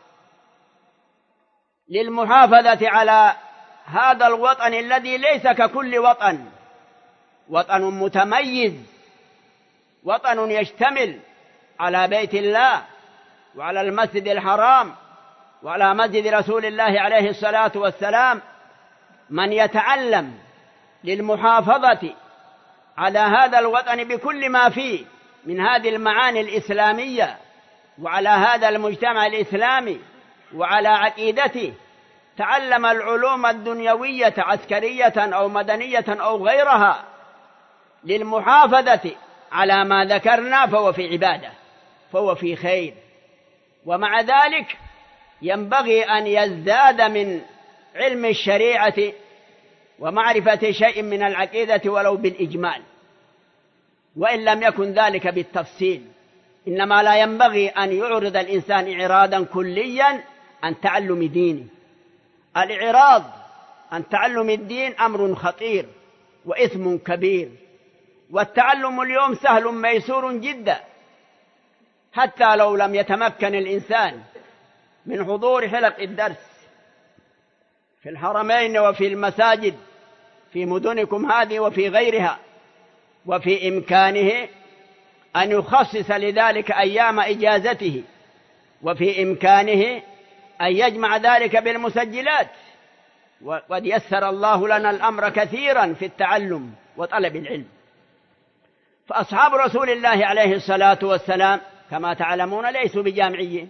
للمحافظة على هذا الوطن الذي ليس ككل وطن، وطن متميز، وطن يشتمل على بيت الله وعلى المسجد الحرام وعلى مسجد رسول الله عليه الصلاة والسلام. من يتعلم للمحافظة على هذا الوطن بكل ما فيه من هذه المعاني الإسلامية، وعلى هذا المجتمع الإسلامي، وعلى عقيدته، تعلم العلوم الدنيوية عسكرية أو مدنية أو غيرها للمحافظة على ما ذكرنا، فهو في عبادة، فهو في خير. ومع ذلك ينبغي أن يزداد من علم الشريعة ومعرفة شيء من العقيدة ولو بالإجمال، وإن لم يكن ذلك بالتفصيل. إنما لا ينبغي أن يعرض الإنسان إعراضا كليا عن تعلم دينه. الإعراض عن تعلم الدين أمر خطير وإثم كبير، والتعلم اليوم سهل ميسور جدا، حتى لو لم يتمكن الإنسان من حضور حلق الدرس في الحرمين وفي المساجد في مدنكم هذه وفي غيرها، وفي إمكانه أن يخصص لذلك أيام إجازته، وفي إمكانه أن يجمع ذلك بالمسجلات. وقد يسر الله لنا الأمر كثيرا في التعلم وطلب العلم. فأصحاب رسول الله عليه الصلاة والسلام كما تعلمون ليسوا بجامعيين،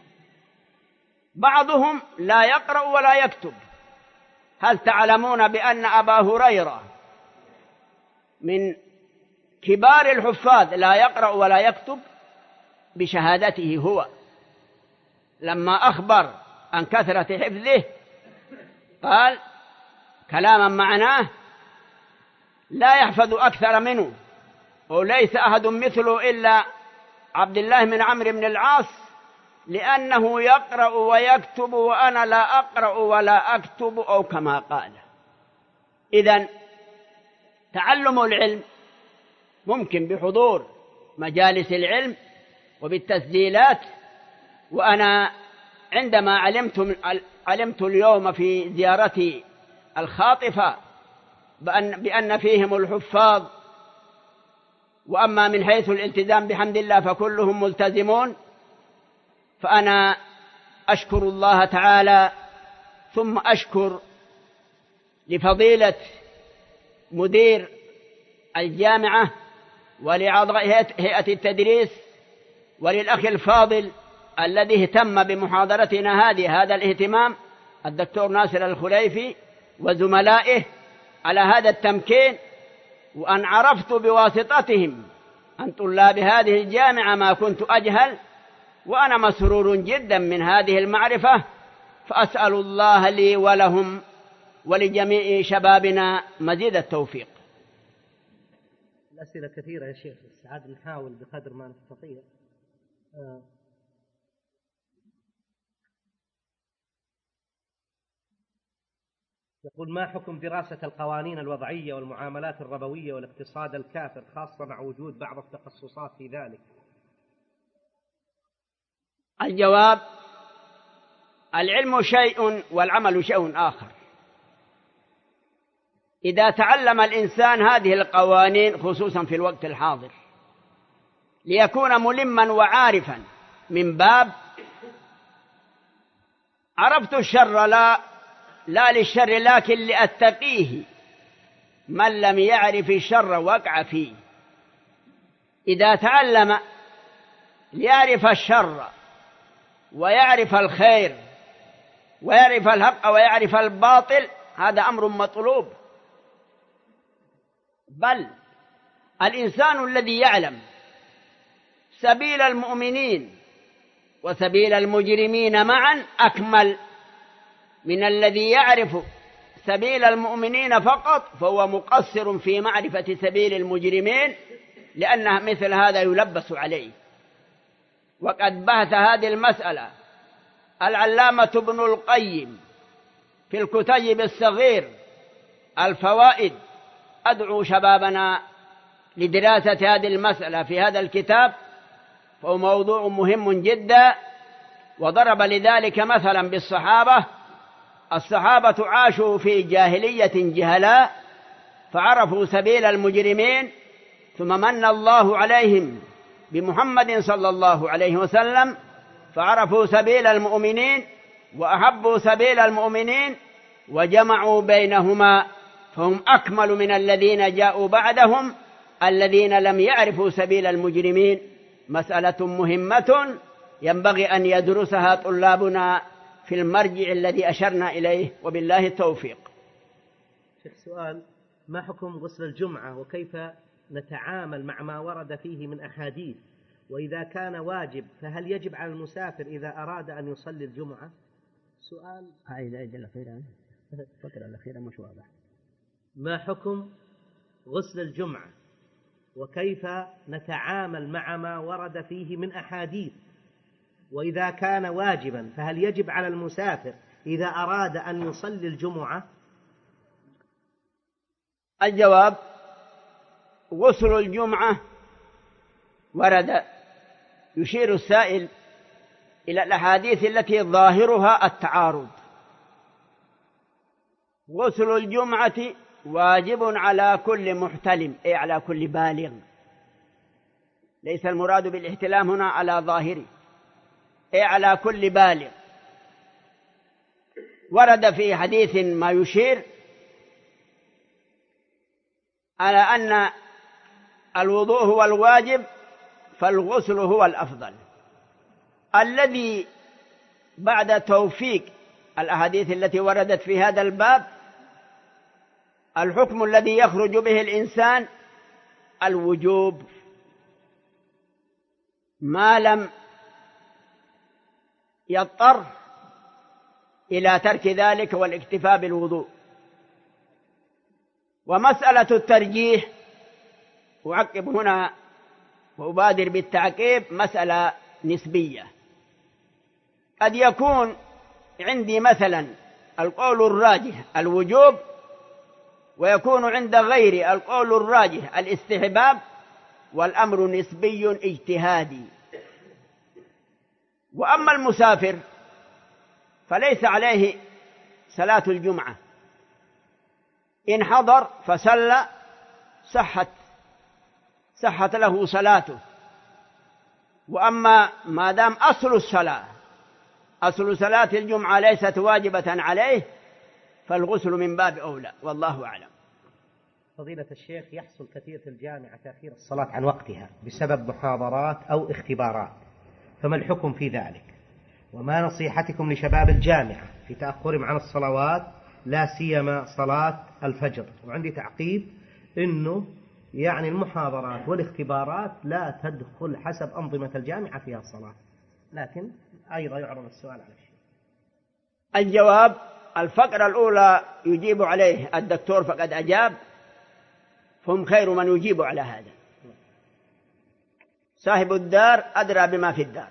بعضهم لا يقرأ ولا يكتب. هل تعلمون بأن أبا هريرة من كبار الحفاظ لا يقرأ ولا يكتب بشهادته هو؟ لما أخبر عن كثرة حفظه قال كلاما معناه لا يحفظ أكثر منه، وليس أحد مثله إلا عبد الله بن عمرو بن العاص، لأنه يقرأ ويكتب وأنا لا أقرأ ولا أكتب، أو كما قال. إذن تعلم العلم ممكن بحضور مجالس العلم وبالتسجيلات. وأنا عندما علمت اليوم في زيارتي الخاطفة بأن فيهم الحفاظ، وأما من حيث الالتزام بحمد الله فكلهم ملتزمون، فأنا أشكر الله تعالى، ثم أشكر لفضيلة مدير الجامعة ولأعضاء هيئة التدريس وللأخ الفاضل الذي اهتم بمحاضرتنا هذا الاهتمام، الدكتور ناصر الخليفي وزملائه، على هذا التمكين. وأن عرفت بواسطتهم عن طلاب هذه الجامعة ما كنت أجهل، وأنا مسرور جدا من هذه المعرفة. فأسأل الله لي ولهم ولجميع شبابنا مزيد التوفيق. الأسئلة كثيرة يا شيخ، بس عاد نحاول بقدر ما نستطيع. يقول: ما حكم دراسة القوانين الوضعية والمعاملات الربوية والاقتصاد الكافر، خاصة مع وجود بعض التخصصات في ذلك؟ الجواب: العلم شيء والعمل شيء آخر. إذا تعلم الإنسان هذه القوانين خصوصا في الوقت الحاضر ليكون ملما وعارفا من باب عرفت الشر لا للشر لكن لأتقيه، من لم يعرف الشر وقع فيه. إذا تعلم ليعرف الشر ويعرف الخير ويعرف الحق ويعرف الباطل، هذا أمر مطلوب. بل الإنسان الذي يعلم سبيل المؤمنين وسبيل المجرمين معا أكمل من الذي يعرف سبيل المؤمنين فقط، فهو مقصر في معرفة سبيل المجرمين، لأن مثل هذا يلبس عليه. وقد بحث هذه المسألة العلامة ابن القيم في الكتيب الصغير الفوائد. أدعو شبابنا لدراسة هذه المسألة في هذا الكتاب، فهو موضوع مهم جدا. وضرب لذلك مثلا بالصحابة. الصحابة عاشوا في جاهلية جهلاء فعرفوا سبيل المجرمين، ثم من الله عليهم بمحمد صلى الله عليه وسلم فعرفوا سبيل المؤمنين وأحبوا سبيل المؤمنين وجمعوا بينهما، فهم أكمل من الذين جاءوا بعدهم الذين لم يعرفوا سبيل المجرمين. مسألة مهمة ينبغي أن يدرسها طلابنا في المرجع الذي أشرنا إليه، وبالله التوفيق. شيخ سؤال: ما حكم غسل الجمعة وكيف نتعامل مع ما ورد فيه من أحاديث؟ وإذا كان واجب فهل يجب على المسافر إذا أراد أن يصلي الجمعة؟ سؤال الفقرة الأخيرة مش واضح. ما حكم غسل الجمعة وكيف نتعامل مع ما ورد فيه من أحاديث؟ وإذا كان واجبا فهل يجب على المسافر إذا أراد أن يصلي الجمعة؟ الجواب: غسل الجمعة ورد، يشير السائل إلى الأحاديث التي ظاهرها التعارض. غسل الجمعة واجب على كل محتلم، أي على كل بالغ. ليس المراد بالاحتلام هنا على ظاهره، أي على كل بالغ. ورد في حديث ما يشير على أن الوضوء هو الواجب فالغسل هو الأفضل. الذي بعد توفيق الأحاديث التي وردت في هذا الباب، الحكم الذي يخرج به الإنسان الوجوب ما لم يضطر إلى ترك ذلك والاكتفاء بالوضوء. ومسألة الترجيح، أعقب هنا وأبادر بالتعقيب، مسألة نسبية. قد يكون عندي مثلا القول الراجح الوجوب، ويكون عند غيري القول الراجح الاستحباب، والأمر نسبي اجتهادي. وأما المسافر فليس عليه صلاة الجمعة، إن حضر فصلى صحت له صلاته. وأما ما دام أصل صلاة الجمعة ليست واجبة عليه فالغسل من باب أولى، والله أعلم. فضيلة الشيخ، يحصل كثير في الجامعة تأخير الصلاة عن وقتها بسبب محاضرات أو اختبارات، فما الحكم في ذلك؟ وما نصيحتكم لشباب الجامعة في تأخرهم عن الصلوات، لا سيما صلاة الفجر؟ وعندي تعقيب إنه يعني المحاضرات والاختبارات لا تدخل حسب أنظمة الجامعة فيها الصلاة، لكن أيضا يعرض السؤال على الشيء. الجواب: الفقرة الأولى يجيب عليه الدكتور فقد أجاب، فهم خير من يجيب على هذا. صاحب الدار أدرى بما في الدار.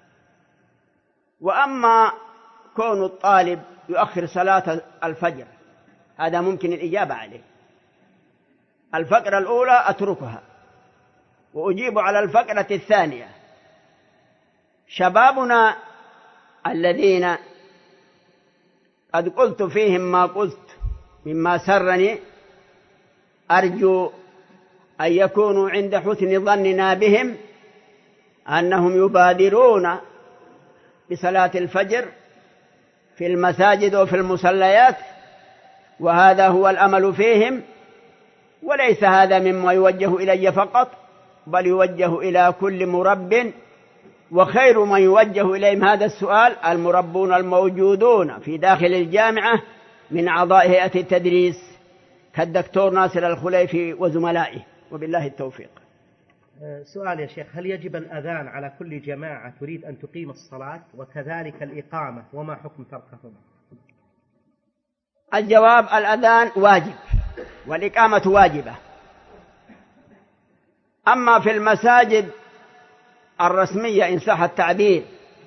وأما كون الطالب يؤخر صلاة الفجر هذا ممكن الإجابة عليه. الفقرة الأولى أتركها وأجيب على الفقرة الثانية. شبابنا الذين قد قلت فيهم ما قلت مما سرني، أرجو أن يكونوا عند حسن ظننا بهم أنهم يبادرون بصلاة الفجر في المساجد وفي المصليات، وهذا هو الأمل فيهم. وليس هذا مما يوجه إلي فقط، بل يوجه إلى كل مرب وخير من يوجه إليهم هذا السؤال المربون الموجودون في داخل الجامعة من أعضاء هيئة التدريس كالدكتور ناصر الخليفي وزملائه، وبالله التوفيق. سؤال يا شيخ: هل يجب الأذان على كل جماعة تريد أن تقيم الصلاة، وكذلك الإقامة، وما حكم تركهما؟ الجواب: الأذان واجب والإقامة واجبة. أما في المساجد الرسمية إن صح التعبير،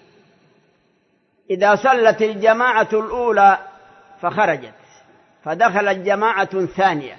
إذا صلت الجماعة الأولى فخرجت فدخلت جماعة ثانية،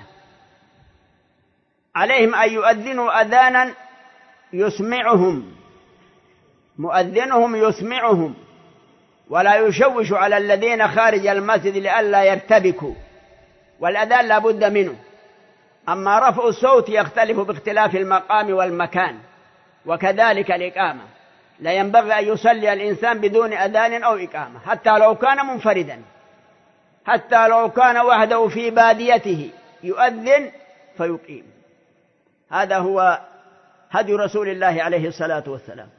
عليهم أن يؤذنوا أذانا يسمعهم، مؤذنهم يسمعهم، ولا يشوش على الذين خارج المسجد لئلا يرتبكوا، والأذان لا بد منه. أما رفع الصوت يختلف باختلاف المقام والمكان، وكذلك الإقامة لا ينبغي أن يصلي الإنسان بدون أذان أو إقامة، حتى لو كان منفردا، حتى لو كان وحده في باديته يؤذن فيقيم. هذا هو هدي رسول الله عليه الصلاة والسلام.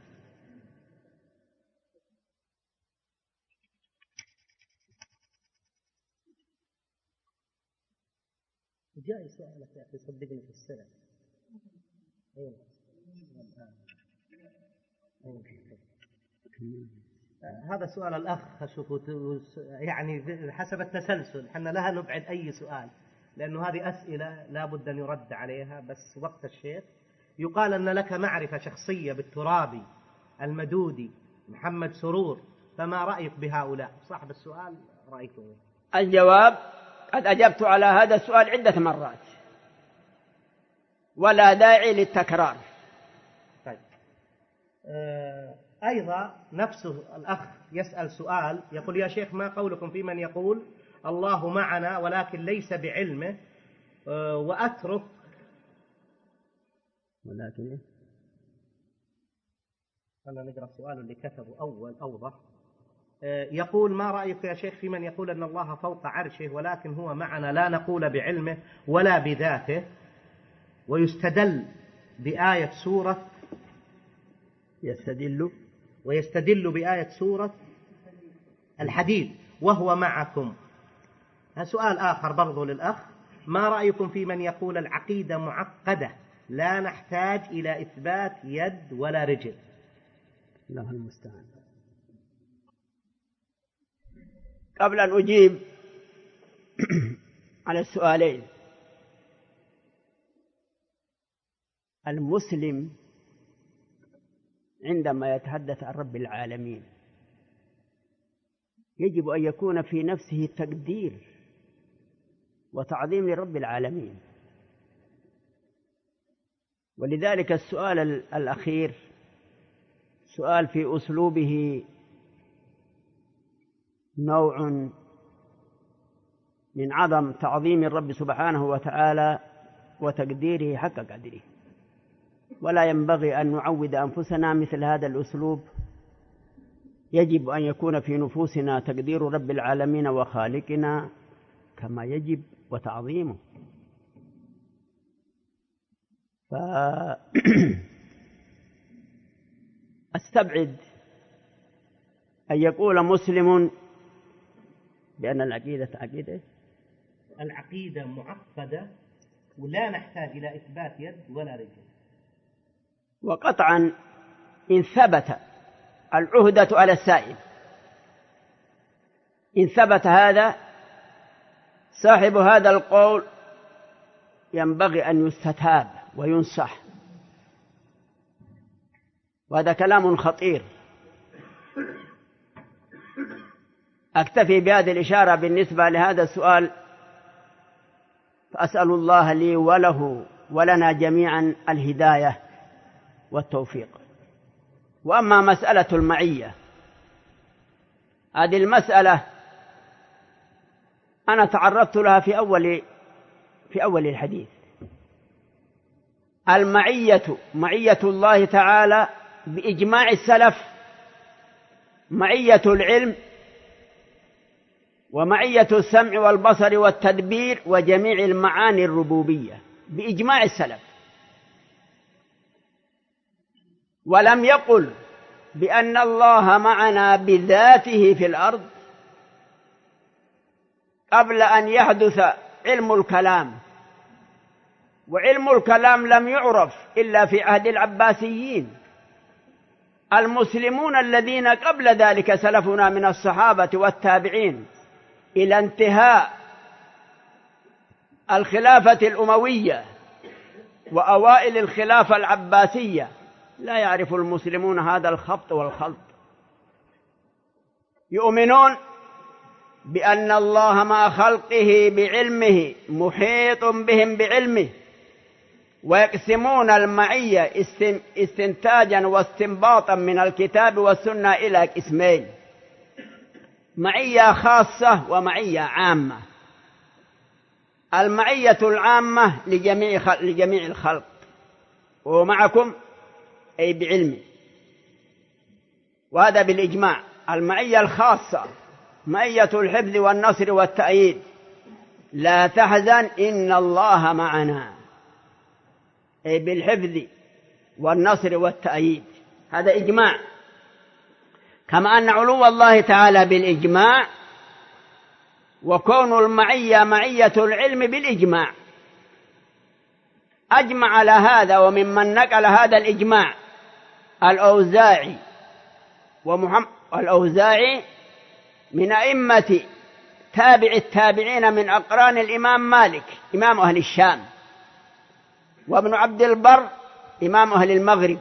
جاي سؤالك يا أخي، صدقني في السنة. هذا سؤال الأخ أشوفه يعني حسب التسلسل، حنا لها نبعد أي سؤال، لأنه هذه أسئلة لا بد أن يرد عليها، بس وقت الشيخ. يقال أن لك معرفة شخصية بالترابي، المدودي، محمد سرور، فما رأيك بهؤلاء؟ صاحب السؤال رأيكم؟ الجواب: قد أجبت على هذا السؤال عدة مرات ولا داعي للتكرار. طيب. أيضا نفسه الأخ يسأل سؤال، يقول: يا شيخ، ما قولكم في من يقول الله معنا ولكن ليس بعلمه، وأترك ولكن أنا نقرأ السؤال اللي كتبه أول أوضح. يقول: ما رأيك يا شيخ في من يقول أن الله فوق عرشه ولكن هو معنا لا نقول بعلمه ولا بذاته، ويستدل بآية سورة ويستدل بآية سورة الحديد وهو معكم. سؤال آخر برضو للأخ: ما رأيكم في من يقول العقيدة معقدة لا نحتاج إلى إثبات يد ولا رجل؟ الله المستعان. قبل أن أجيب على السؤالين، المسلم عندما يتحدث عن رب العالمين يجب أن يكون في نفسه تقدير وتعظيم لرب العالمين، ولذلك السؤال الأخير سؤال في أسلوبه نوع من عظم تعظيم الرب سبحانه وتعالى وتقديره حق قدره، ولا ينبغي أن نعود أنفسنا مثل هذا الأسلوب. يجب أن يكون في نفوسنا تقدير رب العالمين وخالقنا كما يجب وتعظيمه. فأستبعد أن يقول مسلم بأن العقيدة معقدة ولا نحتاج إلى إثبات يد ولا رجل. وقطعا إن ثبت العهدة على السائل، إن ثبت هذا، صاحب هذا القول ينبغي أن يستتاب وينصح، وهذا كلام خطير. أكتفي بهذه الإشارة بالنسبة لهذا السؤال، فأسأل الله لي وله ولنا جميعا الهداية والتوفيق. وأما مسألة المعية، هذه المسألة أنا تعرضت لها في أول الحديث. المعية معية الله تعالى بإجماع السلف معية العلم ومعية السمع والبصر والتدبير وجميع المعاني الربوبية بإجماع السلف. ولم يقل بأن الله معنا بذاته في الأرض قبل أن يحدث علم الكلام. وعلم الكلام لم يعرف إلا في عهد العباسيين. المسلمون الذين قبل ذلك سلفنا من الصحابة والتابعين إلى انتهاء الخلافة الأموية وأوائل الخلافة العباسية لا يعرف المسلمون هذا الخبط والخلط. يؤمنون بأن الله مع خلقه بعلمه محيط بهم بعلمه، ويقسمون المعية استنتاجا واستنباطا من الكتاب والسنة إلى قسمين: معية خاصة ومعية عامة. المعية العامة لجميع الخلق، ومعكم أي بعلمه، وهذا بالإجماع. المعية الخاصة معية الحفظ والنصر والتأييد: لا تحزن إن الله معنا، أي بالحفظ والنصر والتأييد، هذا إجماع. كما أن علو الله تعالى بالإجماع، وكون المعية معية العلم بالإجماع. أجمع على هذا، وممن نقل هذا الإجماع الأوزاعي، الأوزاعي من أئمة تابع التابعين من أقران الإمام مالك إمام أهل الشام، وابن عبد البر إمام أهل المغرب،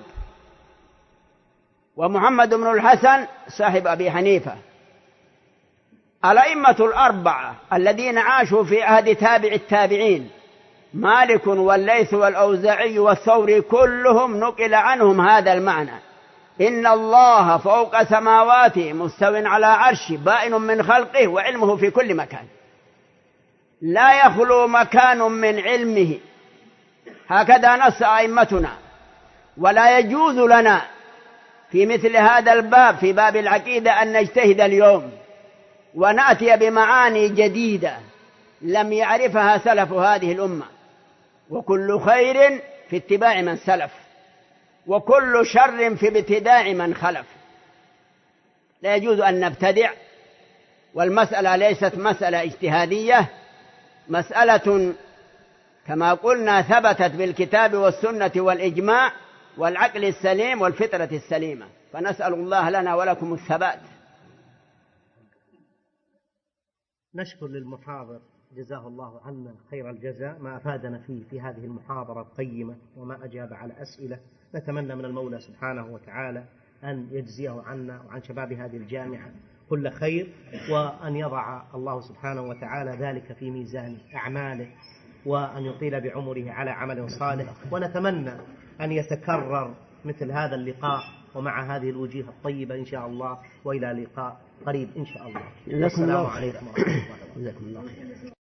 ومحمد بن الحسن صاحب أبي حنيفة. الأئمة الأربعة الذين عاشوا في عهد تابع التابعين مالك والليث والأوزاعي والثوري كلهم نقل عنهم هذا المعنى: إن الله فوق سماواته مستو على عرشه بائن من خلقه وعلمه في كل مكان، لا يخلو مكان من علمه. هكذا نص أئمتنا. ولا يجوز لنا في مثل هذا الباب، في باب العقيدة، أن نجتهد اليوم ونأتي بمعاني جديدة لم يعرفها سلف هذه الأمة. وكل خير في اتباع من سلف، وكل شر في ابتداع من خلف. لا يجوز أن نبتدع، والمسألة ليست مسألة اجتهادية، مسألة كما قلنا ثبتت بالكتاب والسنة والإجماع والعقل السليم والفطرة السليمة. فنسأل الله لنا ولكم الثبات. نشكر للمحاضر جزاه الله عنا خير الجزاء ما أفادنا فيه في هذه المحاضرة القيمة، وما أجاب على أسئلة. نتمنى من المولى سبحانه وتعالى أن يجزيه عنا وعن شباب هذه الجامعة كل خير، وأن يضع الله سبحانه وتعالى ذلك في ميزان أعماله، وأن يطيل بعمره على عمل صالح. ونتمنى أن يتكرر مثل هذا اللقاء ومع هذه الوجوه الطيبة إن شاء الله، وإلى لقاء قريب إن شاء الله. السلام عليكم ورحمة الله وبركاته.